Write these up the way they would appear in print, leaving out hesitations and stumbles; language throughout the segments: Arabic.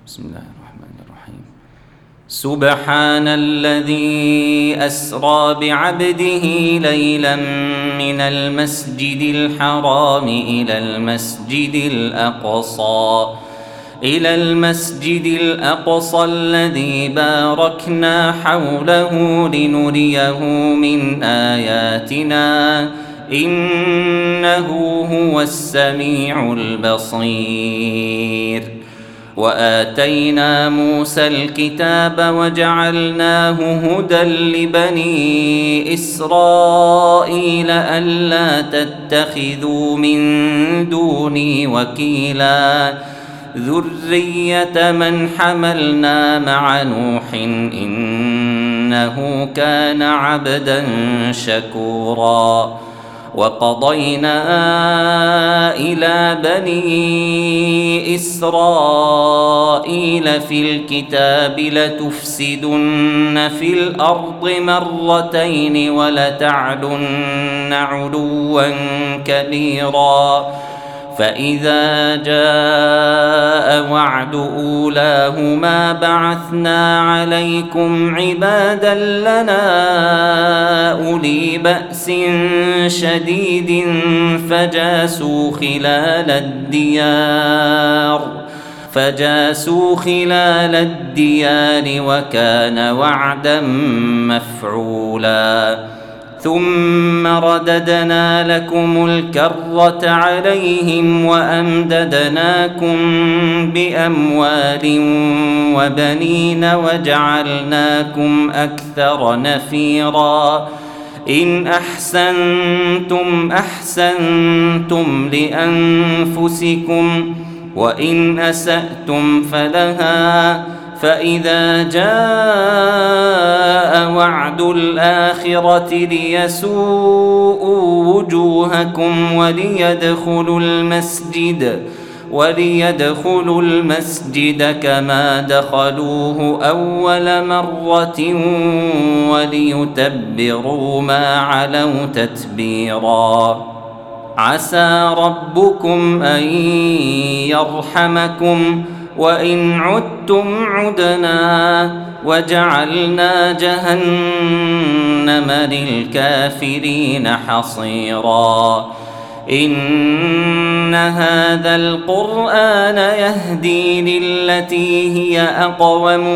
بسم الله الرحمن الرحيم. سبحان الذي أسرى بعبده ليلا من المسجد الحرام إلى المسجد الأقصى الذي باركنا حوله لنريه من آياتنا إنه هو السميع البصير. وآتينا موسى الكتاب وجعلناه هدى لبني إسرائيل ألا تتخذوا من دوني وكيلا ذرية من حملنا مع نوح إنه كان عبدا شكورا. وقضينا إلى بني إسرائيل في الكتاب لتفسدن في الأرض مرتين ولتعلن علوا كبيرا. فإذا جاء وعد أولاهما بعثنا عليكم عبادا لنا أولي بأس شديد فجاسوا خلال الديار وكان وعدا مفعولا. ثم رددنا لكم الكرة عليهم وأمددناكم بأموال وبنين وجعلناكم أكثر نفيرا. إن أحسنتم أحسنتم لأنفسكم وإن أسأتم فلها. فإذا جاء وعد الآخرة ليسوءوا وجوهكم وليدخلوا المسجد كما دخلوه أول مرة وليتبروا ما علوا تتبيرا. عسى ربكم أن يرحمكم وإن عدتم عدنا وجعلنا جهنم للكافرين حصيرا. إن هذا القرآن يهدي للتي هي أقوم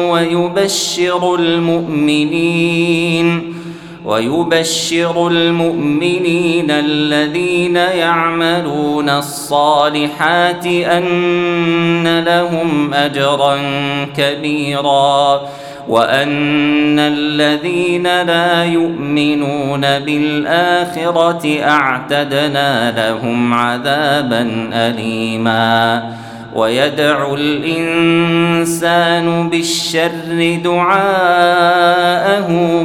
ويبشر المؤمنين الذين يعملون الصالحات أن لهم أجرا كبيرا وأن الذين لا يؤمنون بالآخرة أعتدنا لهم عذابا أليما. ويدعو الإنسان بالشر دعاءه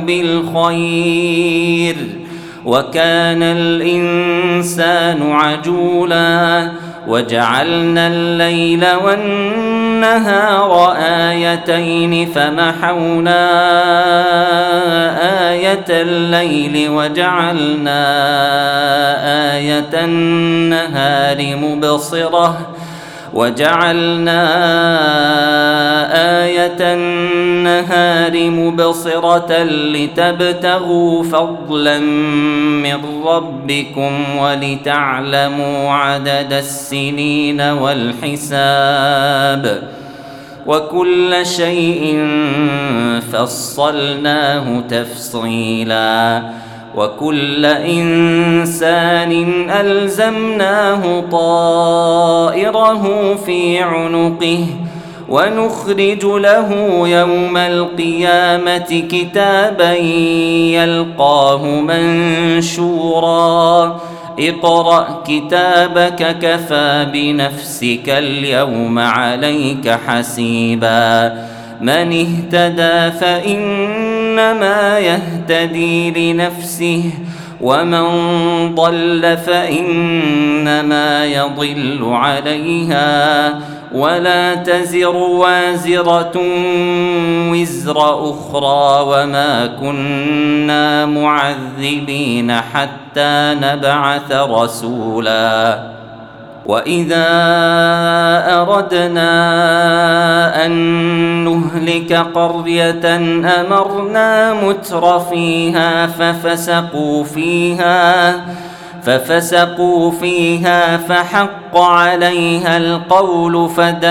بالخير وكان الإنسان عجولا. وجعلنا الليل والنهار آيتين فمحونا آية الليل وجعلنا آية النهار مبصرة لتبتغوا فضلا من ربكم ولتعلموا عدد السنين والحساب وكل شيء فصلناه تفصيلا. وكل إنسان ألزمناه طائره في عنقه ونخرج له يوم القيامة كتابا يلقاه منشورا. اقرأ كتابك كفى بنفسك اليوم عليك حسيبا. من اهتدى فإنما يهتدي لنفسه ومن ضل فإنما يضل عليها ولا تزر وازرة وزر أخرى وما كنا معذبين حتى نبعث رسولا. وإذا أردنا أن نهلك قرية أمرنا متر فيها ففسقوا فيها فحق عليها القول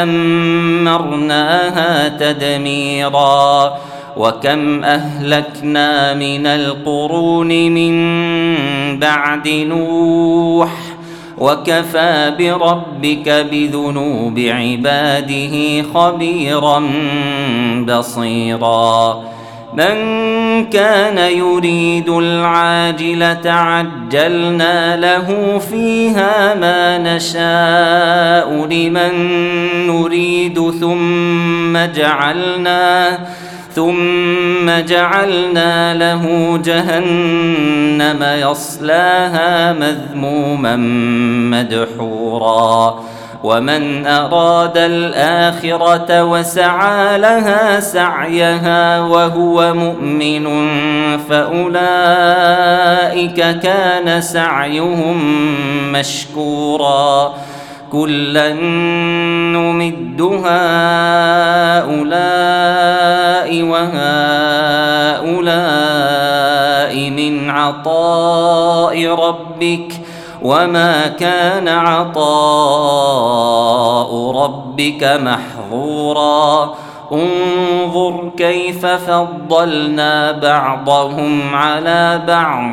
فدمرناها تدميرا. وكم أهلكنا من القرون من بعد نوح وكفى بربك بذنوب عباده خبيرا بصيرا. من كان يريد العاجلة عجلنا له فيها ما نشاء لمن نريد ثم جعلنا له جهنم يصلاها مذموما مدحورا. ومن أراد الآخرة وسعى لها سعيها وهو مؤمن فأولئك كان سعيهم مشكورا. كلا نمد هؤلاء وهؤلاء من عطاء ربك وما كان عطاء ربك محظورا. انظر كيف فضلنا بعضهم على بعض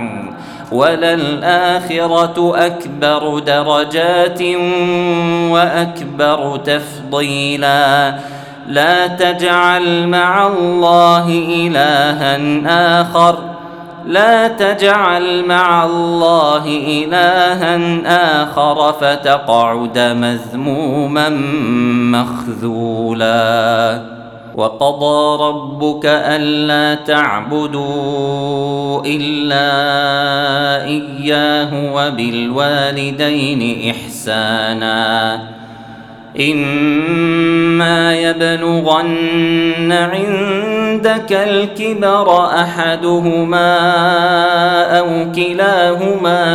وللآخرة أكبر درجات وأكبر تفضيلا. لا تجعل مع الله إلها آخر فتقعد مذموما مخذولا. وقضى ربك ألا تعبدوا إلا إياه وبالوالدين إحسانا. إما يبلغن عندك الكبر أحدهما أو كلاهما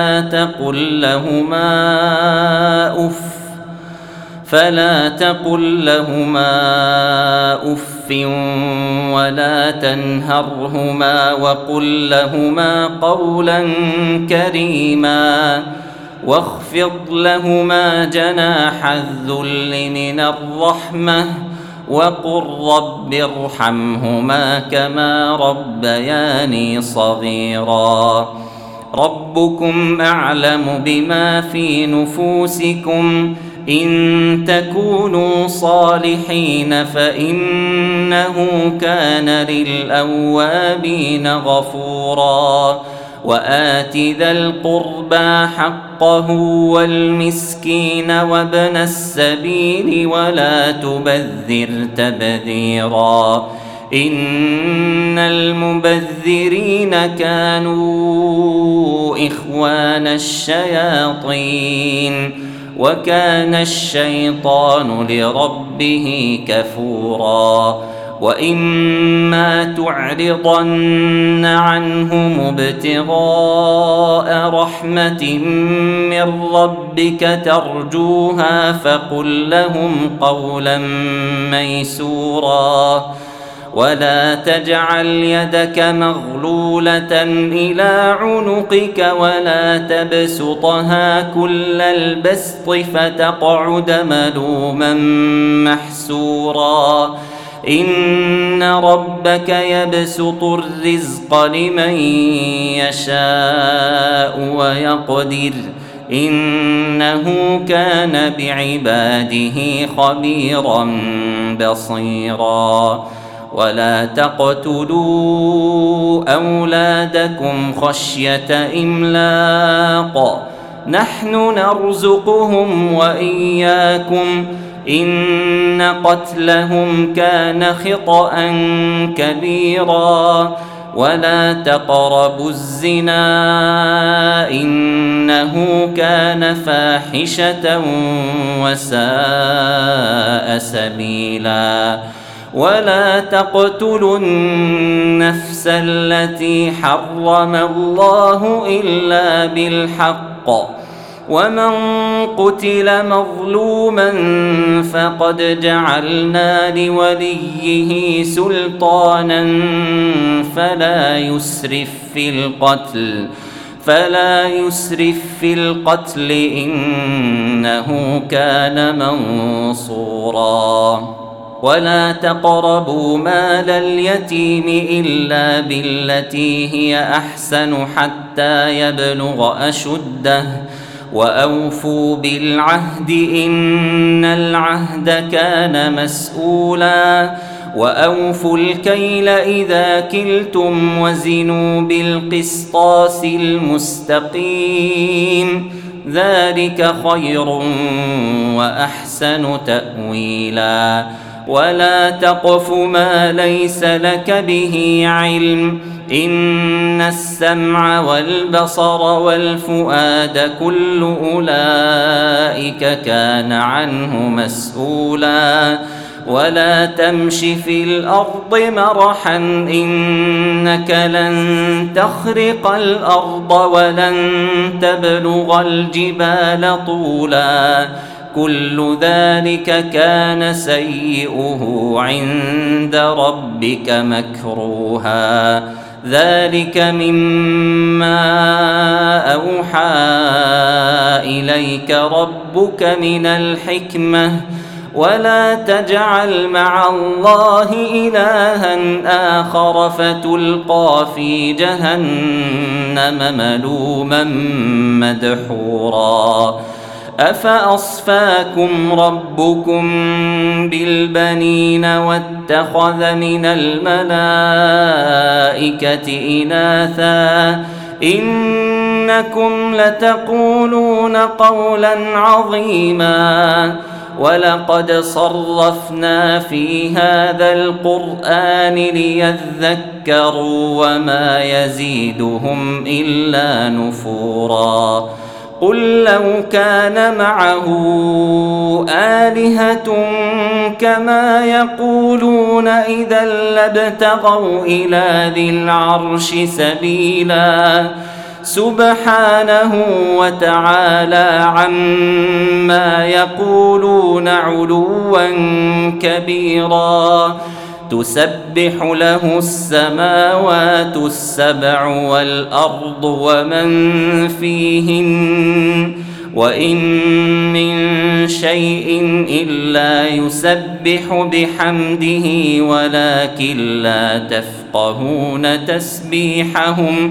فلا تقل لهما أف ولا تنهرهما وقل لهما قولا كريما. واخفض لهما جناح الذل من الرحمة وقل رب ارحمهما كما ربياني صغيرا. ربكم أعلم بما في نفوسكم إن تكونوا صالحين فإنه كان للأوابين غفورا. وآت ذا القربى حقه والمسكين وابن السبيل ولا تبذر تبذيرا. إن المبذرين كانوا إخوان الشياطين وكان الشيطان لربه كفورا. وإما تعرضن عنهم ابتغاء رحمة من ربك ترجوها فقل لهم قولا ميسورا. ولا تجعل يدك مغلولة إلى عنقك ولا تبسطها كل البسط فتقعد ملوما محسورا. إن ربك يبسط الرزق لمن يشاء ويقدر إنه كان بعباده خبيرا بصيرا. ولا تقتلوا أولادكم خشية إملاق نحن نرزقهم وإياكم إن قتلهم كان خطأ كبيرا. ولا تقربوا الزنا إنه كان فاحشة وساء سبيلا. ولا تقتلوا النفس التي حرم الله إلا بالحق ومن قتل مظلوما فقد جعلنا لوليه سلطانا فلا يسرف في القتل إنه كان منصورا. ولا تقربوا مال اليتيم إلا بالتي هي أحسن حتى يبلغ أشده وأوفوا بالعهد إن العهد كان مسؤولا. وأوفوا الكيل إذا كلتم وزنوا بالقسطاس المستقيم ذلك خير وأحسن تأويلا. ولا تقف ما ليس لك به علم إن السمع والبصر والفؤاد كل أولئك كان عنه مسؤولا. ولا تمش في الأرض مرحا إنك لن تخرق الأرض ولن تبلغ الجبال طولا كل ذلك كان سيئه عند ربك مكروها. ذلك مما أوحى إليك ربك من الحكمة ولا تجعل مع الله إلها آخر فتلقى في جهنم ملوما مدحورا. أفأصفاكم ربكم بالبنين واتخذ من الملائكة إناثا إنكم لتقولون قولا عظيما. ولقد صرفنا في هذا القرآن ليذكروا وما يزيدهم إلا نفورا. قل لو كان معه آلهة كما يقولون إذا لابتغوا إلى ذي العرش سبيلا. سبحانه وتعالى عما يقولون علوا كبيرا. تسبح له السماوات السبع والأرض ومن فيهن وإن من شيء إلا يسبح بحمده ولكن لا تفقهون تسبيحهم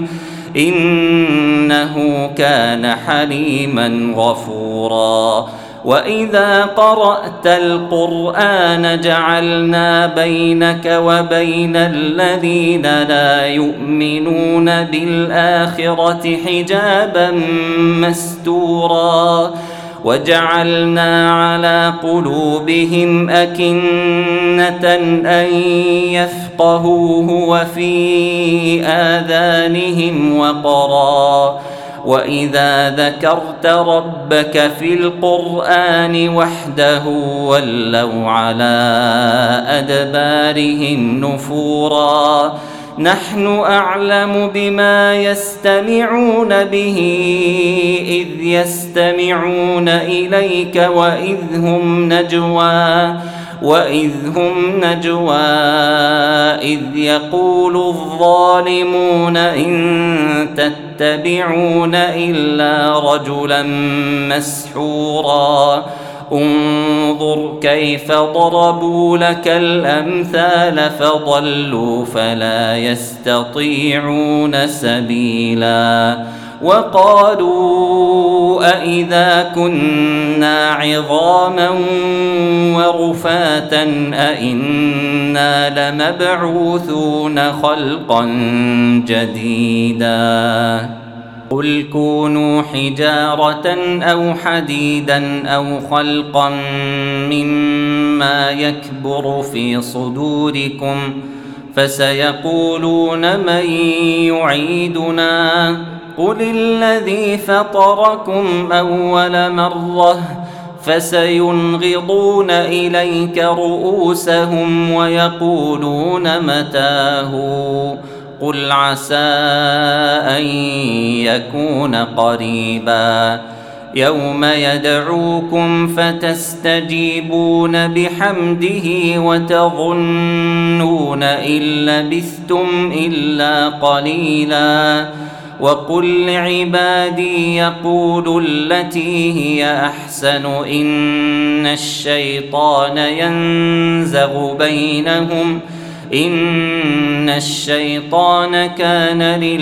إنه كان حليما غفورا. وإذا قرأت القرآن جعلنا بينك وبين الذين لا يؤمنون بالآخرة حجابا مستورا. وجعلنا على قلوبهم أكنة أن يفقهوه وفي آذانهم وقرا. وإذا ذكرت ربك في القرآن وحده ولوا على أدبارهم نفورا. نحن أعلم بما يستمعون به إذ يستمعون إليك وإذ هم نجوى إذ يقول الظالمون إن تتبعون إلا رجلا مسحورا. انظر كيف ضربوا لك الأمثال فضلوا فلا يستطيعون سبيلا. وقالوا أإذا كنا عظاما ورفاتا أإنا لمبعوثون خلقا جديدا. قل كونوا حجارة أو حديدا أو خلقا مما يكبر في صدوركم فسيقولون من يعيدنا قل الذي فطركم أول مرة فسينغضون إليك رؤوسهم ويقولون متاه قل عسى أن يكون قريبا. يوم يدعوكم فتستجيبون بحمده وتظنون إن لبثتم إلا قليلا. وقل لعبادي يقولوا التي هي أحسن إن الشيطان ينزغ بينهم إن الشيطان كان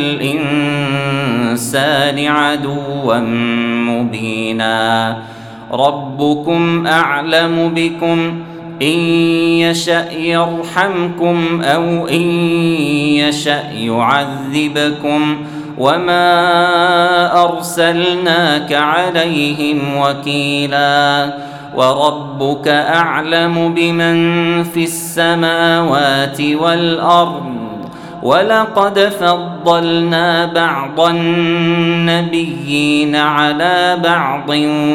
للإنسان عدوا مبينا. ربكم أعلم بكم إن يشأ يرحمكم أو إن يشأ يعذبكم وما أرسلناك عليهم وكيلا. وربك أعلم بمن في السماوات والأرض ولقد فضلنا بعض النبيين على بعض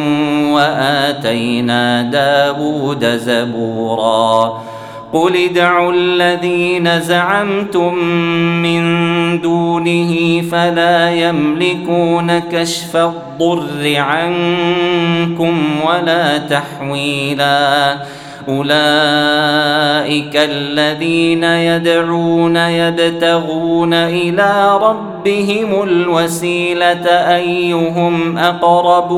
وآتينا داود زبورا. قل ادعوا الذين زعمتم من دونه فلا يملكون كشف الضر عنكم ولا تحويلا. أولئك الذين يدعون يبتغون إلى ربهم الوسيلة أيهم أقرب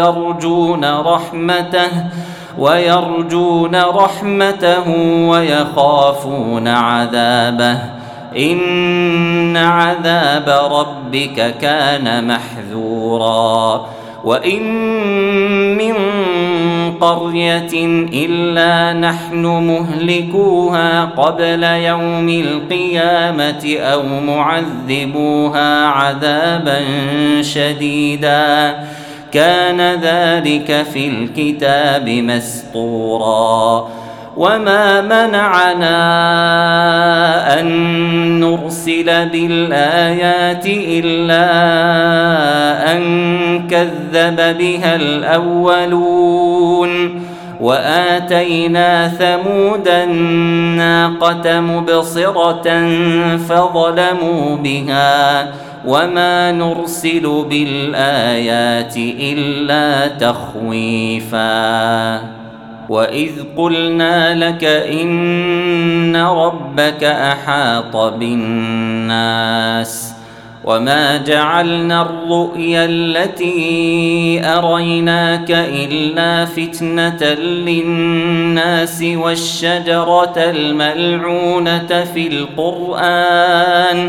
ويرجون رحمته ويخافون عذابه إن عذاب ربك كان محذورا. وإن من قرية إلا نحن مهلكوها قبل يوم القيامة أو معذبوها عذابا شديدا كان ذلك في الكتاب مسطورا. وما منعنا أن نرسل بالآيات إلا أن كذب بها الأولون. وآتينا ثمود الناقة مبصرة فظلموا بها وما نرسل بالآيات إلا تخويفا. وإذ قلنا لك إن ربك أحاط بالناس وما جعلنا الرؤيا التي أريناك إلا فتنة للناس والشجرة الملعونة في القرآن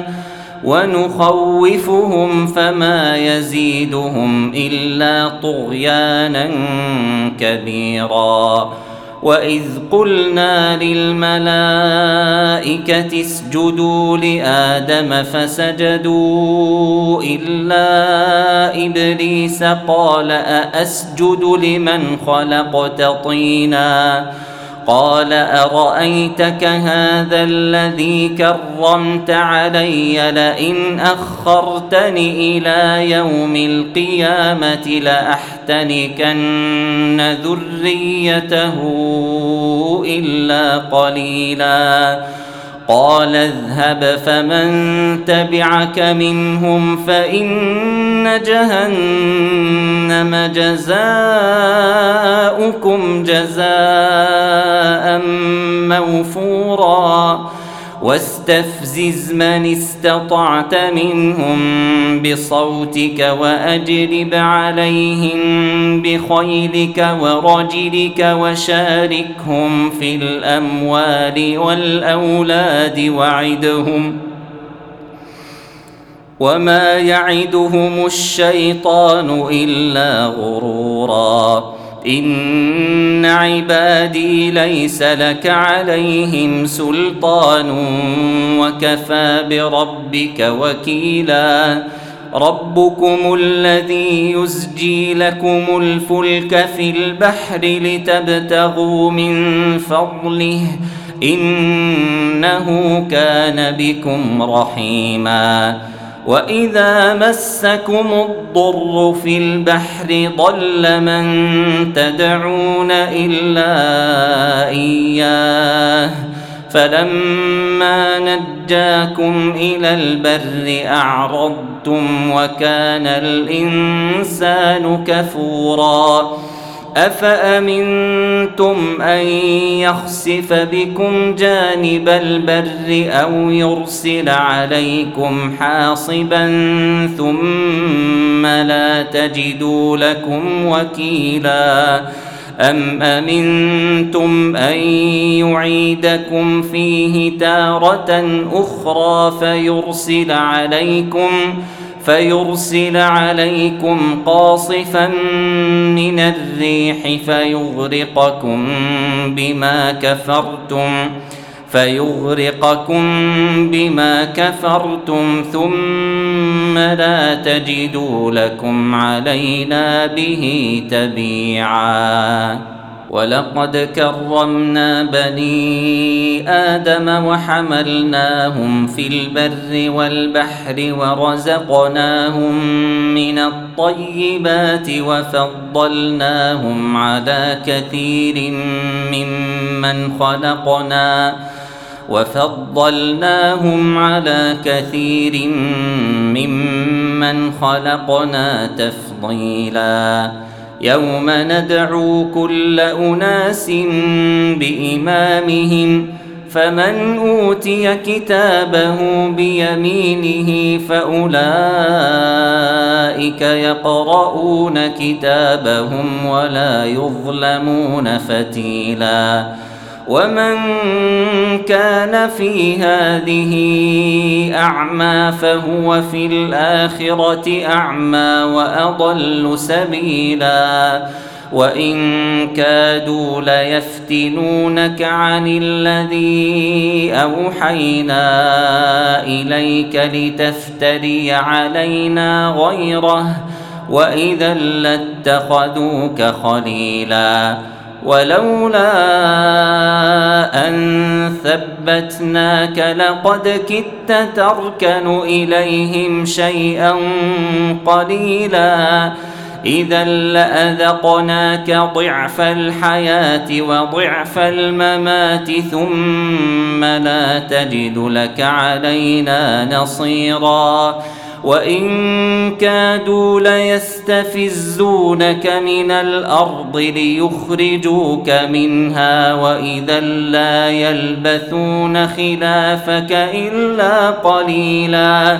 ونخوفهم فما يزيدهم إلا طغيانا كبيرا. وإذ قلنا للملائكة اسجدوا لآدم فسجدوا إلا إبليس قال أأسجد لمن خلقت طينا قال أرأيتك هذا الذي كرمت علي لئن أخرتني إلى يوم القيامة لأحتنكن ذريته إلا قليلا. قال اذهب فمن تبعك منهم فإن جهنم جزاؤكم جزاء موفورا. واستفزز من استطعت منهم بصوتك وأجلب عليهم بخيلك ورجلك وشاركهم في الأموال والأولاد وعدهم وما يعدهم الشيطان إلا غرورا. إن عبادي ليس لك عليهم سلطان وكفى بربك وكيلا. ربكم الذي يزجي لكم الفلك في البحر لتبتغوا من فضله إنه كان بكم رحيما. وإذا مسكم الضر في البحر ضل من تدعون إلا إياه فلما نجاكم إلى البر أعرضتم وكان الإنسان كفورا أفأمنتم أن يخسف بكم جانب البر أو يرسل عليكم حاصبا ثم لا تجدوا لكم وكيلا أم أمنتم أن يعيدكم فيه تارة أخرى فيرسل عليكم قاصفا من الريح فيغرقكم بما كفرتم ثم لا تجدوا لكم علينا به تبيعا ولقد كرمنا بني آدم وحملناهم في البر والبحر ورزقناهم من الطيبات وفضلناهم على كثير ممن خلقنا تفضيلا يوم ندعو كل أناس بإمامهم فمن أوتي كتابه بيمينه فأولئك يقرؤون كتابهم ولا يظلمون فتيلا ومن كان في هذه أعمى فهو في الآخرة أعمى وأضل سبيلا وإن كادوا ليفتنونك عن الذي أوحينا إليك لتفتري علينا غيره وإذا لاتخذوك خليلا ولولا أن ثبتناك لقد كدت تركن إليهم شيئا قليلا إذا لأذقناك ضعف الحياة وضعف الممات ثم لا تجد لك علينا نصيرا وإن كادوا ليستفزونك من الأرض ليخرجوك منها وإذا لا يلبثون خلافك إلا قليلا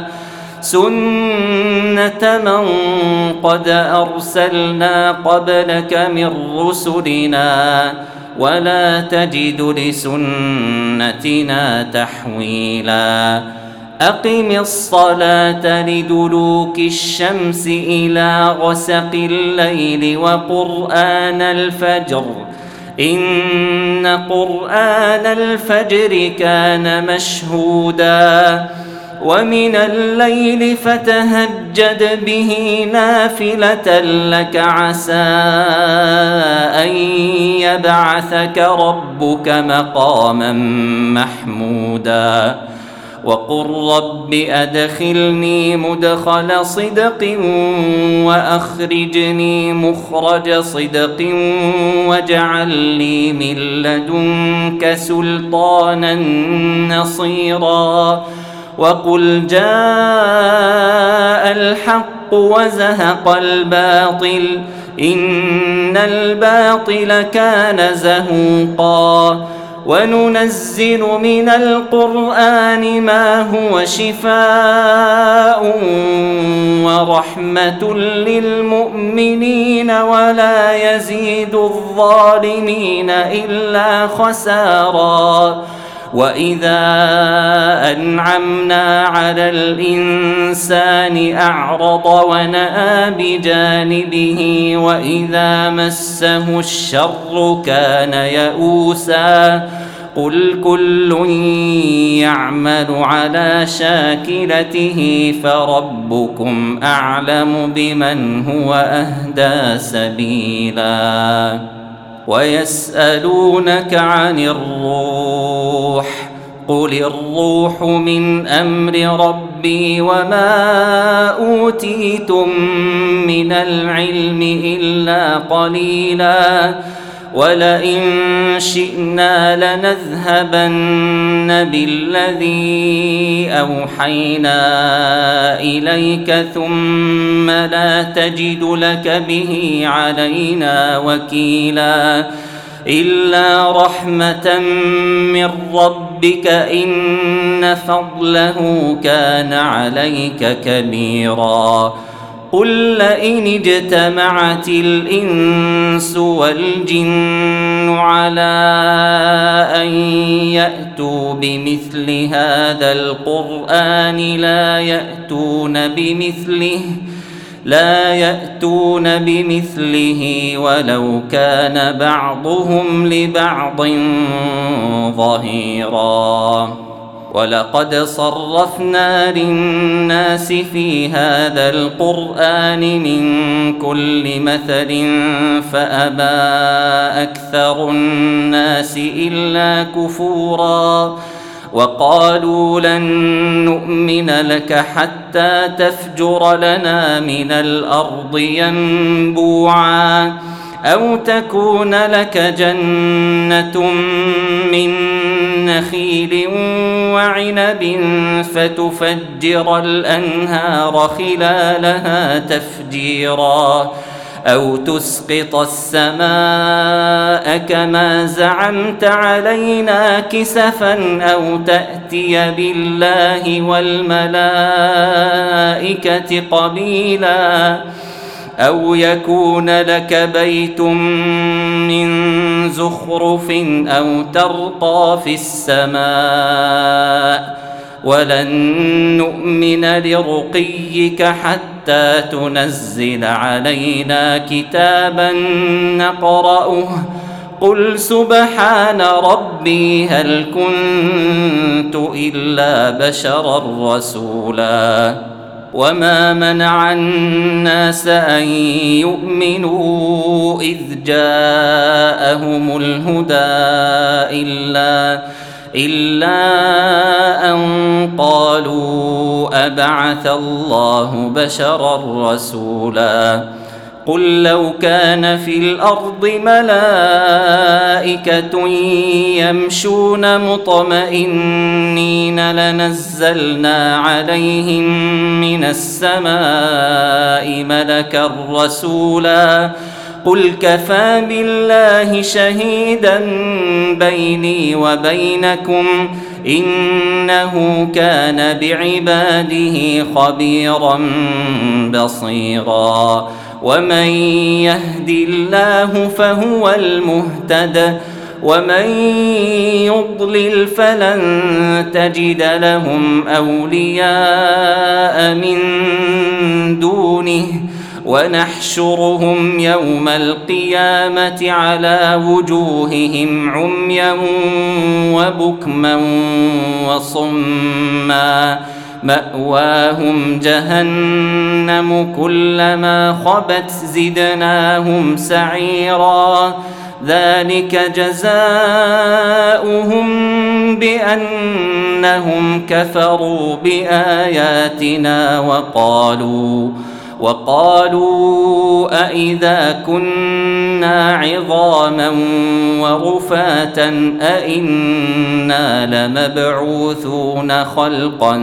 سنة من قد أرسلنا قبلك من رسلنا ولا تجد لسنتنا تحويلا أقم الصلاة لدلوك الشمس إلى غسق الليل وقرآن الفجر إن قرآن الفجر كان مشهودا ومن الليل فتهجد به نافلة لك عسى أن يبعثك ربك مقاما محمودا وقل رب أدخلني مدخل صدق وأخرجني مخرج صدق واجعل لي من لدنك سلطانا نصيرا وقل جاء الحق وزهق الباطل إن الباطل كان زهوقا وننزل من القرآن ما هو شفاء ورحمة للمؤمنين ولا يزيد الظالمين إلا خسارا وإذا أنعمنا على الإنسان أعرض ونأى بجانبه وإذا مسه الشر كان يئوسا قل كل يعمل على شاكلته فربكم أعلم بمن هو أهدى سبيلا ويسألونك عن الروح قل الروح من أمر ربي وما أوتيتم من العلم إلا قليلا ولئن شئنا لنذهبن بالذي أوحينا إليك ثم لا تجد لك به علينا وكيلا إلا رحمة من ربك إن فضله كان عليك كبيرا قل لئن اجتمعت الإنس والجن على أن يأتوا بمثل هذا القرآن لا يأتون بمثله ولو كان بعضهم لبعض ظهيرا ولقد صرفنا للناس في هذا القرآن من كل مثل فأبى أكثر الناس إلا كفورا وقالوا لن نؤمن لك حتى تفجر لنا من الأرض ينبوعا أو تكون لك جنة من نخيل وعنب فتفجر الأنهار خلالها تفجيرا أو تسقط السماء كما زعمت علينا كسفا أو تأتي بالله والملائكة قبيلا أو يكون لك بيت من زخرف أو ترقى في السماء ولن نؤمن لرقيك حتى تنزل علينا كتابا نقرأه قل سبحان ربي هل كنت إلا بشرا رسولا وما منع الناس أن يؤمنوا إذ جاءهم الهدى إلا أن قالوا أبعث الله بشرا رسولا قل لو كان في الأرض ملائكة يمشون مطمئنين لنزلنا عليهم من السماء ملكا رسولا قل كفى بالله شهيدا بيني وبينكم إنه كان بعباده خبيرا بصيرا ومن يهد الله فهو المهتد ومن يضلل فلن تجد لهم أولياء من دونه ونحشرهم يوم القيامة على وجوههم عميا وبكما وصما مأواهم جهنم كلما خبت زدناهم سعيرا ذلك جزاؤهم بأنهم كفروا بآياتنا وقالوا أئذا كنا عظاما ورفاتا أئنا لمبعوثون خلقا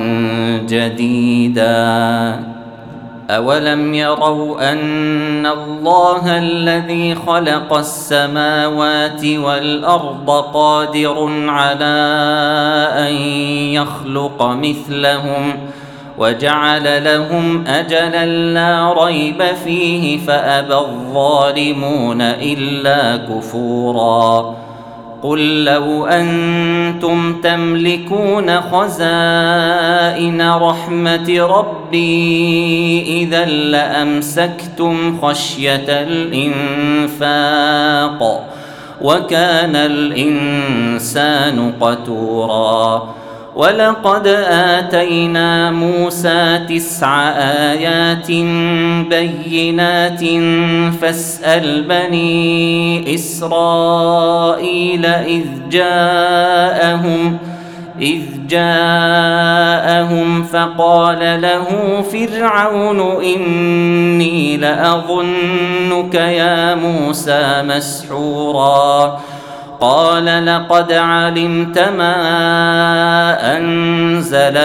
جديدا أولم يروا أن الله الذي خلق السماوات والأرض قادر على أن يخلق مثلهم وجعل لهم أجلا لا ريب فيه فأبى الظالمون إلا كفورا قل لو أنتم تملكون خزائن رحمة ربي إذا لأمسكتم خشية الإنفاق وكان الإنسان قتورا ولقد آتينا موسى 9 آيات بينات فاسأل بني إسرائيل إذ جاءهم فقال له فرعون إني لأظنك يا موسى مسحورا قال لقد علمت ما أنزل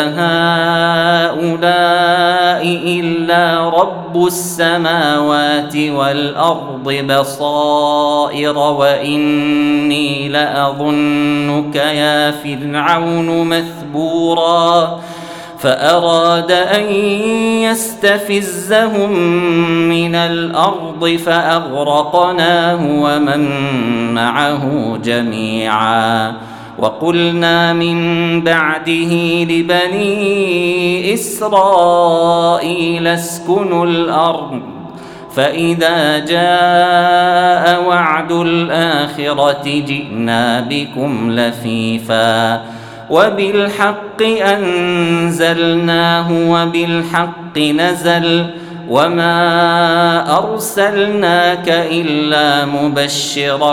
هؤلاء إلا رب السماوات والأرض بصائر وإني لأظنك يا فرعون مثبورا فأراد أن يستفزهم من الأرض فأغرقناه ومن معه جميعا وقلنا من بعده لبني إسرائيل اسكنوا الأرض فإذا جاء وعد الآخرة جئنا بكم لفيفا وبالحق أنزلناه وبالحق نزل وما أرسلناك إلا مبشرا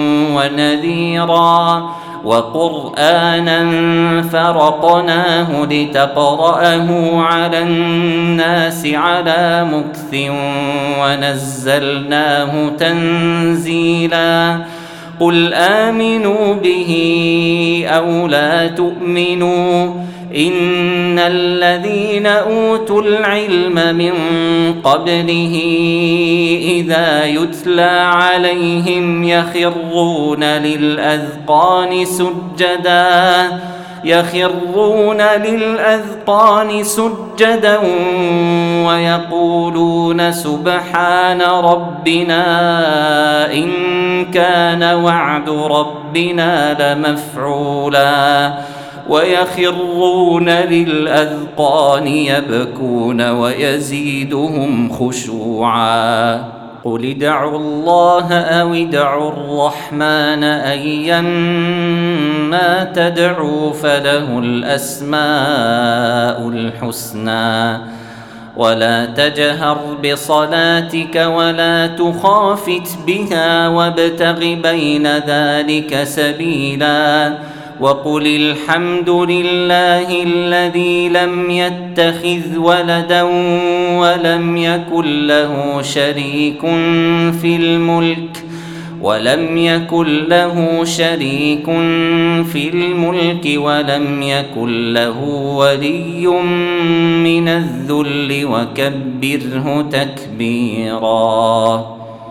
ونذيرا وقرآنا فرقناه لتقرأه على الناس على مكث ونزلناه تنزيلا قل آمنوا به أو لا تؤمنوا إن الذين أوتوا العلم من قبله إذا يتلى عليهم يخرون للأذقان سجدا ويقولون سبحان ربنا إن كان وعد ربنا لمفعولا ويخرون للأذقان يبكون ويزيدهم خشوعا قل ادعوا الله أو ادعوا الرحمن أيما تدعوا فله الأسماء الحسنى ولا تجهر بصلاتك ولا تخافت بها وابتغ بين ذلك سبيلا وقل الحمد لله الذي لم يتخذ ولدا ولم يكن له شريك في الملك ولم يكن له ولي من الذل وكبره تكبيرا.